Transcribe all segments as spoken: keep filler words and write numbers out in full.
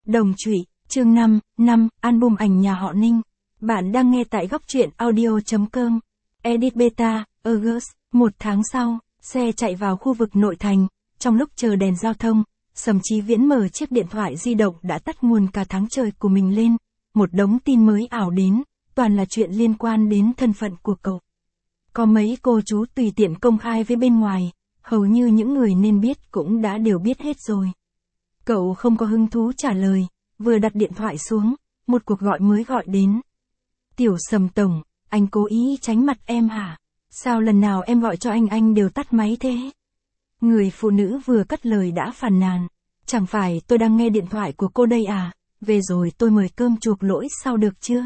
Đồng trụy, chương năm, năm, album ảnh nhà họ Ninh. Bạn đang nghe tại góc truyện audio chấm com. Edit beta, August. Một tháng sau, xe chạy vào khu vực nội thành. Trong lúc chờ đèn giao thông, Sầm Chí Viễn mở chiếc điện thoại di động đã tắt nguồn cả tháng trời của mình lên. Một đống tin mới ảo đến, toàn là chuyện liên quan đến thân phận của cậu. Có mấy cô chú tùy tiện công khai với bên ngoài, hầu như những người nên biết cũng đã đều biết hết rồi. Cậu không có hứng thú trả lời, vừa đặt điện thoại xuống, một cuộc gọi mới gọi đến. Tiểu Sầm tổng, anh cố ý tránh mặt em hả? Sao lần nào em gọi cho anh anh đều tắt máy thế? Người phụ nữ vừa cất lời đã phàn nàn. Chẳng phải tôi đang nghe điện thoại của cô đây à? Về rồi tôi mời cơm chuộc lỗi sau được chưa?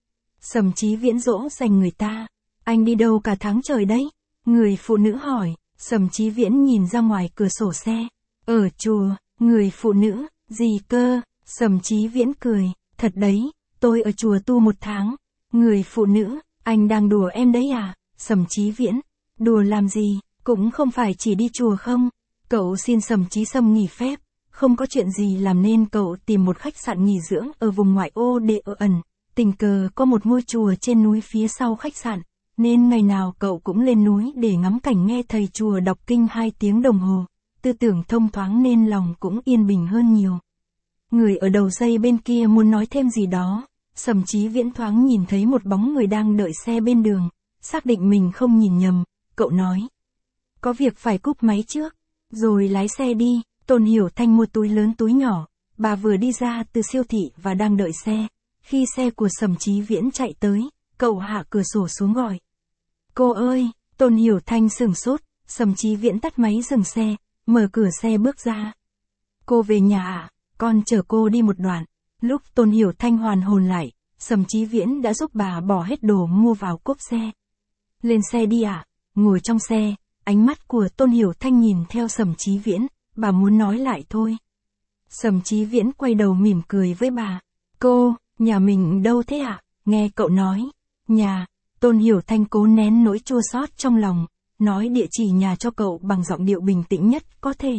Sầm Chí Viễn dỗ dành người ta. Anh đi đâu cả tháng trời đấy? Người phụ nữ hỏi. Sầm Chí Viễn nhìn ra ngoài cửa sổ xe. Ở chùa. Người phụ nữ. Gì cơ? Sầm Chí Viễn cười. Thật đấy, tôi ở chùa tu một tháng. Người phụ nữ. Anh đang đùa em đấy à? Sầm Chí Viễn. Đùa làm gì? Cũng không phải chỉ đi chùa không? Cậu xin Sầm Chí Sâm nghỉ phép. Không có chuyện gì làm nên cậu tìm một khách sạn nghỉ dưỡng ở vùng ngoại ô để ở ẩn. Tình cờ có một ngôi chùa trên núi phía sau khách sạn, nên ngày nào cậu cũng lên núi để ngắm cảnh nghe thầy chùa đọc kinh hai tiếng đồng hồ. Tư tưởng thông thoáng nên lòng cũng yên bình hơn nhiều. Người ở đầu dây bên kia muốn nói thêm gì đó. Sầm Chí Viễn thoáng nhìn thấy một bóng người đang đợi xe bên đường. Xác định mình không nhìn nhầm, cậu nói. Có việc phải cúp máy trước, rồi lái xe đi. Tôn Hiểu Thanh mua túi lớn túi nhỏ. Bà vừa đi ra từ siêu thị và đang đợi xe. Khi xe của Sầm Chí Viễn chạy tới, cậu hạ cửa sổ xuống gọi. Cô ơi! Tôn Hiểu Thanh sửng sốt. Sầm Chí Viễn tắt máy dừng xe, mở cửa xe bước ra. Cô về nhà à? Con chở cô đi một đoạn. Lúc Tôn Hiểu Thanh hoàn hồn lại, Sầm Chí Viễn đã giúp bà bỏ hết đồ mua vào cốp xe. Lên xe đi ạ. À? Ngồi trong xe, ánh mắt của Tôn Hiểu Thanh nhìn theo Sầm Chí Viễn, bà muốn nói lại thôi. Sầm Chí Viễn quay đầu mỉm cười với bà. Cô, nhà mình đâu thế ạ? À? Nghe cậu nói. Nhà. Tôn Hiểu Thanh cố nén nỗi chua xót trong lòng, nói địa chỉ nhà cho cậu bằng giọng điệu bình tĩnh nhất có thể.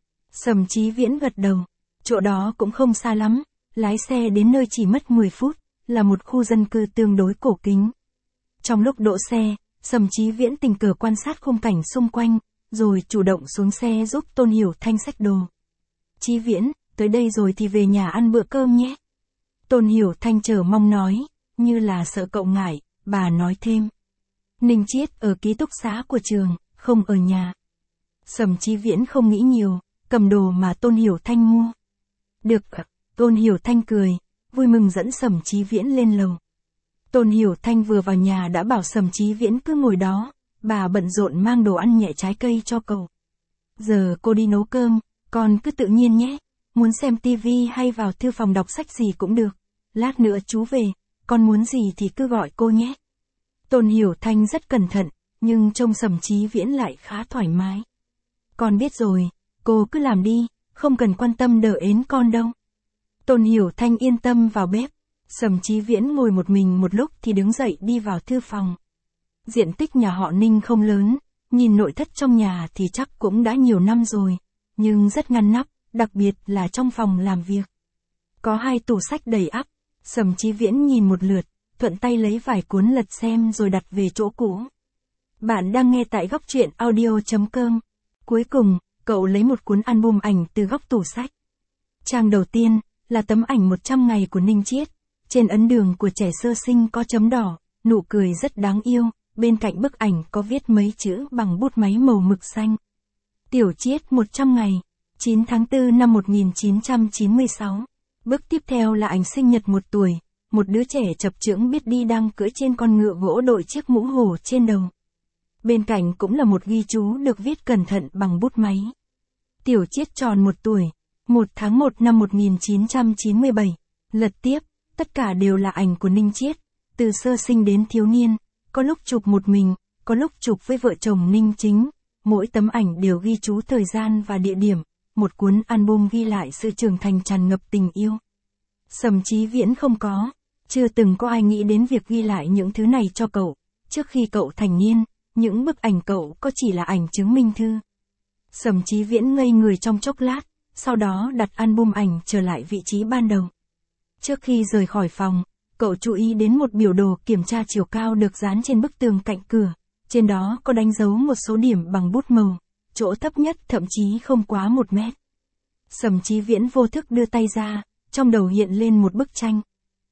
Sầm Chí Viễn gật đầu. Chỗ đó cũng không xa lắm, lái xe đến nơi chỉ mất mười phút, là một khu dân cư tương đối cổ kính. Trong lúc đỗ xe, Sầm Chí Viễn tình cờ quan sát khung cảnh xung quanh, rồi chủ động xuống xe giúp Tôn Hiểu Thanh xách đồ. Chí Viễn, tới đây rồi thì về nhà ăn bữa cơm nhé. Tôn Hiểu Thanh chờ mong nói, như là sợ cậu ngại, bà nói thêm. Ninh Chiết ở ký túc xá của trường, không ở nhà. Sầm Chí Viễn không nghĩ nhiều, cầm đồ mà Tôn Hiểu Thanh mua. Được ạ. Tôn Hiểu Thanh cười, vui mừng dẫn Sầm Chí Viễn lên lầu. Tôn Hiểu Thanh vừa vào nhà đã bảo Sầm Chí Viễn cứ ngồi đó, bà bận rộn mang đồ ăn nhẹ trái cây cho cậu. Giờ cô đi nấu cơm, con cứ tự nhiên nhé, muốn xem tivi hay vào thư phòng đọc sách gì cũng được, lát nữa chú về, con muốn gì thì cứ gọi cô nhé. Tôn Hiểu Thanh rất cẩn thận, nhưng trông Sầm Chí Viễn lại khá thoải mái. Con biết rồi, cô cứ làm đi, không cần quan tâm đỡ ến con đâu. Tôn Hiểu Thanh yên tâm vào bếp. Sầm Chí Viễn ngồi một mình một lúc thì đứng dậy đi vào thư phòng. Diện tích nhà họ Ninh không lớn, nhìn nội thất trong nhà thì chắc cũng đã nhiều năm rồi, nhưng rất ngăn nắp, đặc biệt là trong phòng làm việc. Có hai tủ sách đầy ắp. Sầm Chí Viễn nhìn một lượt, thuận tay lấy vài cuốn lật xem rồi đặt về chỗ cũ. Bạn đang nghe tại góc truyện audio chấm com. Cuối cùng, cậu lấy một cuốn album ảnh từ góc tủ sách. Trang đầu tiên là tấm ảnh một trăm ngày của Ninh Chiết. Trên ấn đường của trẻ sơ sinh có chấm đỏ, nụ cười rất đáng yêu, bên cạnh bức ảnh có viết mấy chữ bằng bút máy màu mực xanh. Tiểu Chiết một trăm ngày, chín tháng tư năm một nghìn chín trăm chín mươi sáu. Bước tiếp theo là ảnh sinh nhật một tuổi, một đứa trẻ chập chững biết đi đang cưỡi trên con ngựa gỗ đội chiếc mũ hổ trên đầu. Bên cạnh cũng là một ghi chú được viết cẩn thận bằng bút máy. Tiểu Chiết tròn một tuổi, một tháng một năm một nghìn chín trăm chín mươi bảy. Lật tiếp, tất cả đều là ảnh của Ninh Chiết, từ sơ sinh đến thiếu niên, có lúc chụp một mình, có lúc chụp với vợ chồng Ninh Chính. Mỗi tấm ảnh đều ghi chú thời gian và địa điểm, một cuốn album ghi lại sự trưởng thành tràn ngập tình yêu. Sầm Chí Viễn không có, chưa từng có ai nghĩ đến việc ghi lại những thứ này cho cậu. Trước khi cậu thành niên, những bức ảnh cậu có chỉ là ảnh chứng minh thư. Sầm Chí Viễn ngây người trong chốc lát, sau đó đặt album ảnh trở lại vị trí ban đầu. Trước khi rời khỏi phòng, cậu chú ý đến một biểu đồ kiểm tra chiều cao được dán trên bức tường cạnh cửa, trên đó có đánh dấu một số điểm bằng bút màu, chỗ thấp nhất thậm chí không quá một mét. Sầm Chí Viễn vô thức đưa tay ra, trong đầu hiện lên một bức tranh.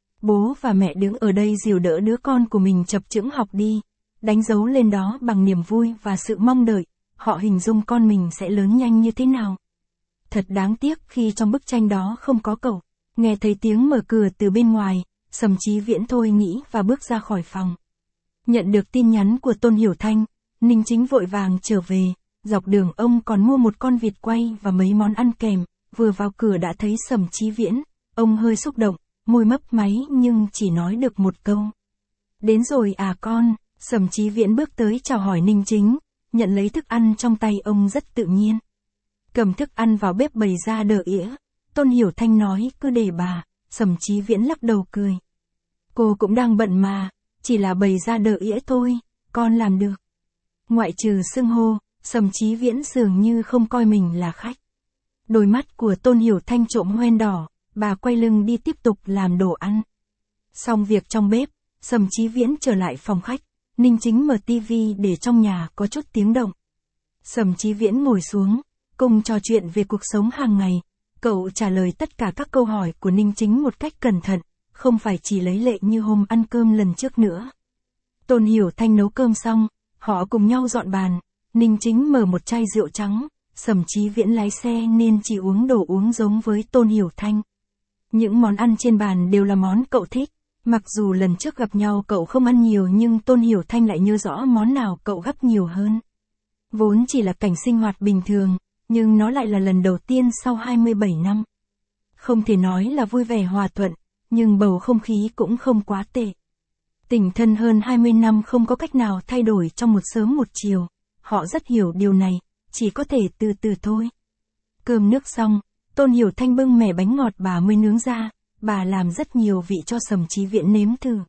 Bố và mẹ đứng ở đây dìu đỡ đứa con của mình chập chững học đi, đánh dấu lên đó bằng niềm vui và sự mong đợi, họ hình dung con mình sẽ lớn nhanh như thế nào. Thật đáng tiếc khi trong bức tranh đó không có cậu. Nghe thấy tiếng mở cửa từ bên ngoài, Sầm Chí Viễn thôi nghĩ và bước ra khỏi phòng. Nhận được tin nhắn của Tôn Hiểu Thanh, Ninh Chính vội vàng trở về, dọc đường ông còn mua một con vịt quay và mấy món ăn kèm, vừa vào cửa đã thấy Sầm Chí Viễn, ông hơi xúc động, môi mấp máy nhưng chỉ nói được một câu. Đến rồi à con, Sầm Chí Viễn bước tới chào hỏi Ninh Chính, nhận lấy thức ăn trong tay ông rất tự nhiên. Cầm thức ăn vào bếp bày ra đỡ ỉa, Tôn Hiểu Thanh nói cứ để bà, Sầm Chí Viễn lắc đầu cười. Cô cũng đang bận mà, chỉ là bày ra đỡ ỉa thôi, con làm được. Ngoại trừ xưng hô, Sầm Chí Viễn dường như không coi mình là khách. Đôi mắt của Tôn Hiểu Thanh trộm hoen đỏ, bà quay lưng đi tiếp tục làm đồ ăn. Xong việc trong bếp, Sầm Chí Viễn trở lại phòng khách, Ninh Chính mở tivi để trong nhà có chút tiếng động. Sầm Chí Viễn ngồi xuống, cùng trò chuyện về cuộc sống hàng ngày, cậu trả lời tất cả các câu hỏi của Ninh Chính một cách cẩn thận, không phải chỉ lấy lệ như hôm ăn cơm lần trước nữa. Tôn Hiểu Thanh nấu cơm xong, họ cùng nhau dọn bàn, Ninh Chính mở một chai rượu trắng, Sầm Chí Viễn lái xe nên chỉ uống đồ uống giống với Tôn Hiểu Thanh. Những món ăn trên bàn đều là món cậu thích, mặc dù lần trước gặp nhau cậu không ăn nhiều nhưng Tôn Hiểu Thanh lại nhớ rõ món nào cậu gắp nhiều hơn. Vốn chỉ là cảnh sinh hoạt bình thường, nhưng nó lại là lần đầu tiên sau hai mươi bảy năm. Không thể nói là vui vẻ hòa thuận, nhưng bầu không khí cũng không quá tệ. Tình thân hơn hai mươi năm không có cách nào thay đổi trong một sớm một chiều, họ rất hiểu điều này, chỉ có thể từ từ thôi. Cơm nước xong, Tôn Hiểu Thanh bưng mẻ bánh ngọt bà mới nướng ra, bà làm rất nhiều vị cho Sầm Chí Viễn nếm thử.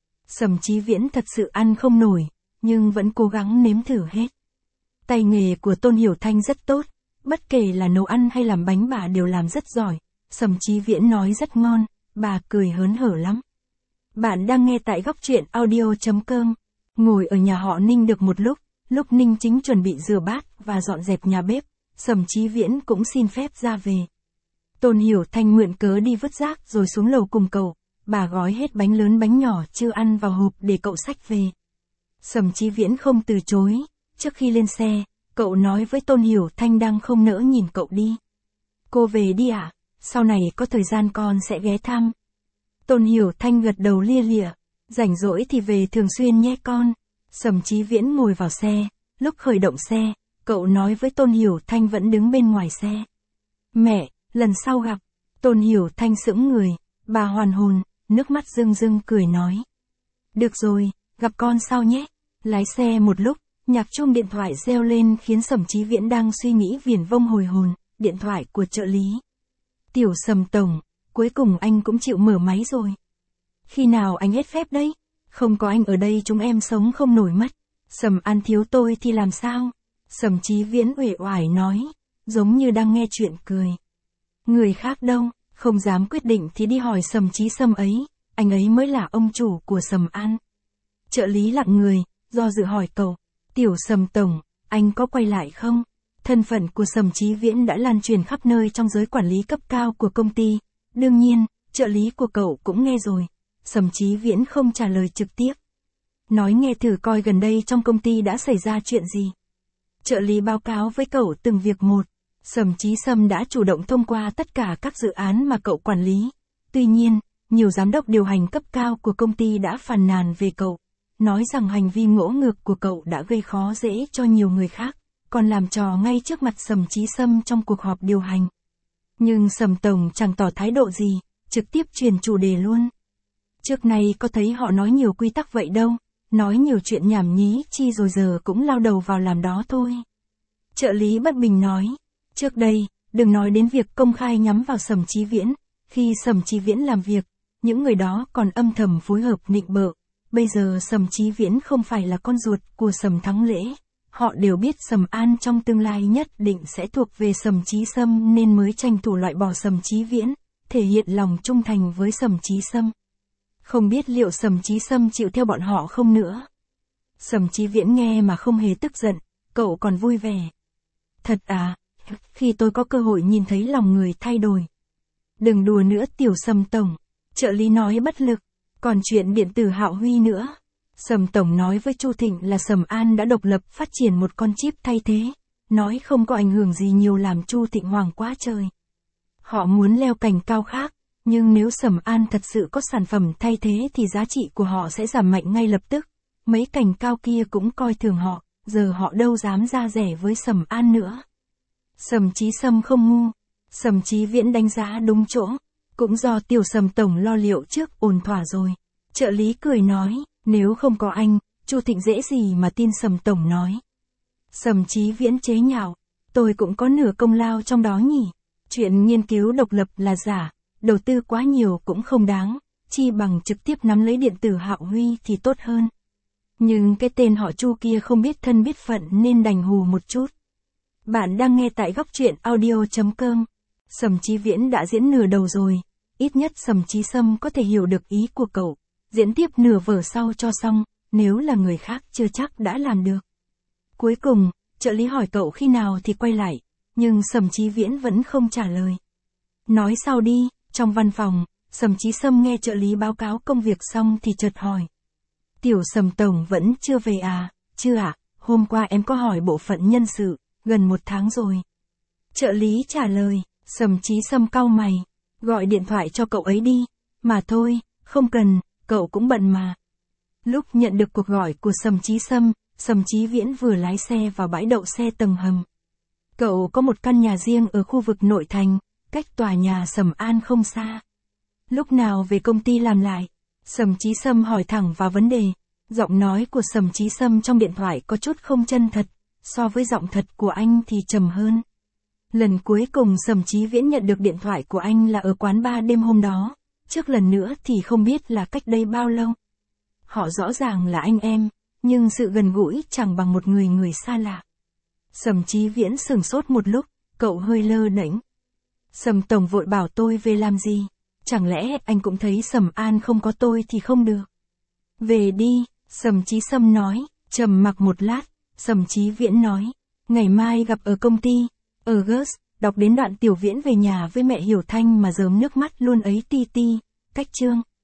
Sầm Chí Viễn thật sự ăn không nổi, nhưng vẫn cố gắng nếm thử hết. Tay nghề của Tôn Hiểu Thanh rất tốt, bất kể là nấu ăn hay làm bánh bà đều làm rất giỏi. Sầm Chí Viễn nói rất ngon, bà cười hớn hở lắm. Bạn đang nghe tại góc truyện audio chấm com. Ngồi ở nhà họ Ninh được một lúc, lúc Ninh Chính chuẩn bị rửa bát và dọn dẹp nhà bếp, Sầm Chí Viễn cũng xin phép ra về. Tôn Hiểu Thanh mượn cớ đi vứt rác rồi xuống lầu cùng cậu, bà gói hết bánh lớn bánh nhỏ chưa ăn vào hộp để cậu xách về. Sầm Chí Viễn không từ chối, trước khi lên xe, cậu nói với Tôn Hiểu Thanh đang không nỡ nhìn cậu đi. Cô về đi ạ, à? Sau này có thời gian con sẽ ghé thăm. Tôn Hiểu Thanh gật đầu lia lịa, rảnh rỗi thì về thường xuyên nhé con. Sầm Chí Viễn ngồi vào xe, lúc khởi động xe, cậu nói với Tôn Hiểu Thanh vẫn đứng bên ngoài xe. Mẹ, lần sau gặp. Tôn Hiểu Thanh sững người, bà hoàn hồn, nước mắt rưng rưng cười nói. Được rồi, gặp con sau nhé. Lái xe một lúc, nhạc chuông điện thoại reo lên khiến Sầm Chí Viễn đang suy nghĩ viển vông hồi hồn, điện thoại của trợ lý. Tiểu Sầm tổng, cuối cùng anh cũng chịu mở máy rồi. Khi nào anh hết phép đấy? Không có anh ở đây chúng em sống không nổi mất. Sầm An thiếu tôi thì làm sao? Sầm Chí Viễn uể oải nói, giống như đang nghe chuyện cười. Người khác đâu, không dám quyết định thì đi hỏi Sầm Chí Sâm ấy, anh ấy mới là ông chủ của Sầm An. Trợ lý lặng người, do dự hỏi cậu, Tiểu Sầm tổng, anh có quay lại không? Thân phận của Sầm Chí Viễn đã lan truyền khắp nơi trong giới quản lý cấp cao của công ty. Đương nhiên, trợ lý của cậu cũng nghe rồi. Sầm Chí Viễn không trả lời trực tiếp. Nói nghe thử coi gần đây trong công ty đã xảy ra chuyện gì. Trợ lý báo cáo với cậu từng việc một. Sầm Chí Sâm đã chủ động thông qua tất cả các dự án mà cậu quản lý. Tuy nhiên, nhiều giám đốc điều hành cấp cao của công ty đã phàn nàn về cậu. Nói rằng hành vi ngỗ ngược của cậu đã gây khó dễ cho nhiều người khác, còn làm trò ngay trước mặt Sầm Chí Sâm trong cuộc họp điều hành. Nhưng Sầm tổng chẳng tỏ thái độ gì, trực tiếp truyền chủ đề luôn. Trước này có thấy họ nói nhiều quy tắc vậy đâu, nói nhiều chuyện nhảm nhí chi rồi giờ cũng lao đầu vào làm đó thôi. Trợ lý bất bình nói, trước đây, đừng nói đến việc công khai nhắm vào Sầm Chí Viễn, khi Sầm Chí Viễn làm việc, những người đó còn âm thầm phối hợp nịnh bợ. Bây giờ Sầm Chí Viễn không phải là con ruột của Sầm Thắng Lễ, Họ đều biết Sầm An trong tương lai nhất định sẽ thuộc về Sầm Chí Sâm nên mới tranh thủ loại bỏ Sầm Chí Viễn, thể hiện lòng trung thành với Sầm Chí Sâm. Không biết liệu Sầm Chí Sâm chịu theo bọn họ không nữa. Sầm Chí Viễn nghe mà không hề tức giận, cậu còn vui vẻ. Thật à, khi tôi có cơ hội nhìn thấy lòng người thay đổi. Đừng đùa nữa tiểu Sầm tổng, trợ lý nói bất lực, còn chuyện điện tử Hạo Huy nữa. Sầm tổng nói với Chu Thịnh là Sầm An đã độc lập phát triển một con chip thay thế, nói không có ảnh hưởng gì nhiều làm Chu Thịnh hoảng quá trời. Họ muốn leo cành cao khác, nhưng nếu Sầm An thật sự có sản phẩm thay thế thì giá trị của họ sẽ giảm mạnh ngay lập tức. Mấy cành cao kia cũng coi thường họ, giờ họ đâu dám ra rẻ với Sầm An nữa. Sầm Chí Sâm không ngu, Sầm Chí Viễn đánh giá đúng chỗ, cũng do tiểu Sầm tổng lo liệu trước ổn thỏa rồi. Trợ lý cười nói, nếu không có anh, Chu Thịnh dễ gì mà tin Sầm tổng nói. Sầm Chí Viễn chế nhạo, tôi cũng có nửa công lao trong đó nhỉ. Chuyện nghiên cứu độc lập là giả, đầu tư quá nhiều cũng không đáng, chi bằng trực tiếp nắm lấy điện tử Hạo Huy thì tốt hơn. Nhưng cái tên họ Chu kia không biết thân biết phận nên đành hù một chút. Bạn đang nghe tại góc truyện audio chấm com. Sầm Chí Viễn đã diễn nửa đầu rồi, ít nhất Sầm Chí Sâm có thể hiểu được ý của cậu. Diễn tiếp nửa vở sau cho xong, nếu là người khác chưa chắc đã làm được. Cuối cùng, trợ lý hỏi cậu khi nào thì quay lại, nhưng Sầm Chí Viễn vẫn không trả lời. Nói sau đi, trong văn phòng, Sầm Chí Sâm nghe trợ lý báo cáo công việc xong thì chợt hỏi. Tiểu Sầm tổng vẫn chưa về à? Chưa ạ, à? Hôm qua em có hỏi bộ phận nhân sự, gần một tháng rồi. Trợ lý trả lời, Sầm Chí Sâm cau mày, gọi điện thoại cho cậu ấy đi, mà thôi, không cần, cậu cũng bận mà. Lúc nhận được cuộc gọi của Sầm Chí Sâm, Sầm Chí Viễn vừa lái xe vào bãi đậu xe tầng hầm. Cậu có một căn nhà riêng ở khu vực nội thành, cách tòa nhà Sầm An không xa. Lúc nào về công ty làm lại? Sầm Chí Sâm hỏi thẳng vào vấn đề. Giọng nói của Sầm Chí Sâm trong điện thoại có chút không chân thật, so với giọng thật của anh thì trầm hơn. Lần cuối cùng Sầm Chí Viễn nhận được điện thoại của anh là ở quán bar đêm hôm đó, trước lần nữa thì không biết là cách đây bao lâu. Họ rõ ràng là anh em, nhưng sự gần gũi chẳng bằng một người người xa lạ. Sầm Chí Viễn sửng sốt một lúc, cậu hơi lơ đễnh. Sầm tổng vội bảo tôi về làm gì? Chẳng lẽ anh cũng thấy Sầm An không có tôi thì không được? Về đi, Sầm Chí Sâm nói, trầm mặc một lát, Sầm Chí Viễn nói, ngày mai gặp ở công ty. August, đọc đến đoạn Tiểu Viễn về nhà với mẹ Hiểu Thanh mà rớm nước mắt luôn ấy ti ti, cách chương.